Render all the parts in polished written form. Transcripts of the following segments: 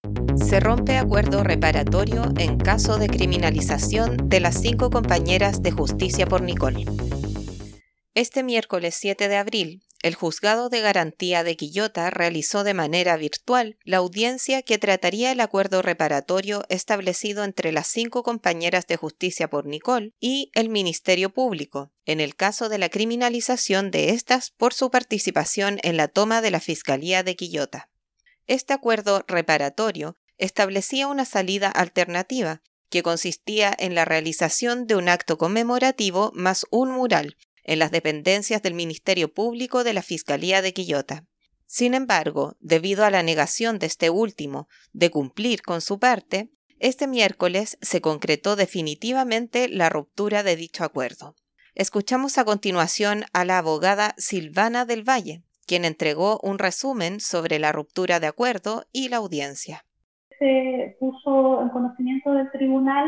Se rompe acuerdo reparatorio en caso de criminalización de las 5 compañeras de justicia por Nicole. Este miércoles 7 de abril, el Juzgado de Garantía de Quillota realizó de manera virtual la audiencia que trataría el acuerdo reparatorio establecido entre las 5 compañeras de justicia por Nicole y el Ministerio Público, en el caso de la criminalización de estas por su participación en la toma de la Fiscalía de Quillota. Este acuerdo reparatorio establecía una salida alternativa, que consistía en la realización de un acto conmemorativo más un mural en las dependencias del Ministerio Público de la Fiscalía de Quillota. Sin embargo, debido a la negación de este último de cumplir con su parte, este miércoles se concretó definitivamente la ruptura de dicho acuerdo. Escuchamos a continuación a la abogada Silvana del Valle, quien entregó un resumen sobre la ruptura de acuerdo y la audiencia. Se puso en conocimiento del tribunal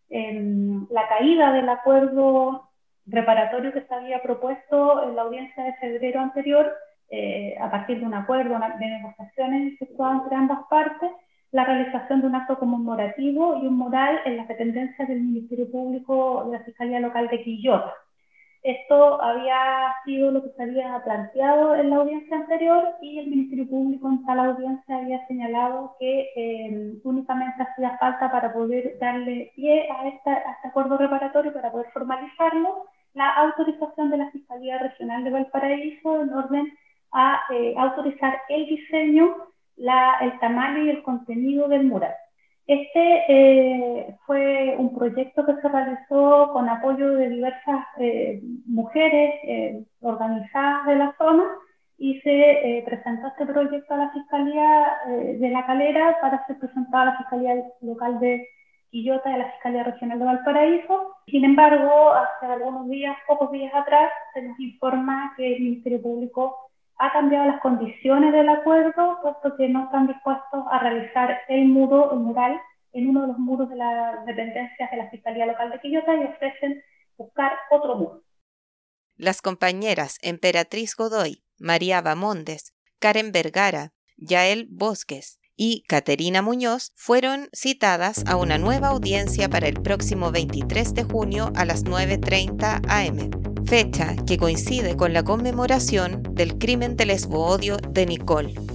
la caída del acuerdo reparatorio que se había propuesto en la audiencia de febrero anterior, a partir de un acuerdo de negociaciones efectuadas entre ambas partes, la realización de un acto conmemorativo y un mural en las dependencias del Ministerio Público de la Fiscalía Local de Quillota. Esto había sido lo que se había planteado en la audiencia anterior y el Ministerio Público en tal audiencia había señalado que únicamente hacía falta para poder darle pie a este acuerdo reparatorio, para poder formalizarlo, la autorización de la Fiscalía Regional de Valparaíso en orden a autorizar el diseño, el tamaño y el contenido del mural. Este fue un proyecto que se realizó con apoyo de diversas mujeres organizadas de la zona y se presentó este proyecto a la Fiscalía de La Calera para ser presentado a la Fiscalía Local de Quillota y a la Fiscalía Regional de Valparaíso. Sin embargo, hace algunos días, pocos días atrás, se nos informa que el Ministerio Público ha cambiado las condiciones del acuerdo, puesto que no están dispuestos a realizar el mural en uno de los muros de las dependencias de la Fiscalía Local de Quillota y ofrecen buscar otro muro. Las compañeras Emperatriz Godoy, María Bamondes, Karen Vergara, Yael Bosques y Caterina Muñoz fueron citadas a una nueva audiencia para el próximo 23 de junio a las 9:30 am, fecha que coincide con la conmemoración del crimen de lesboodio de Nicole.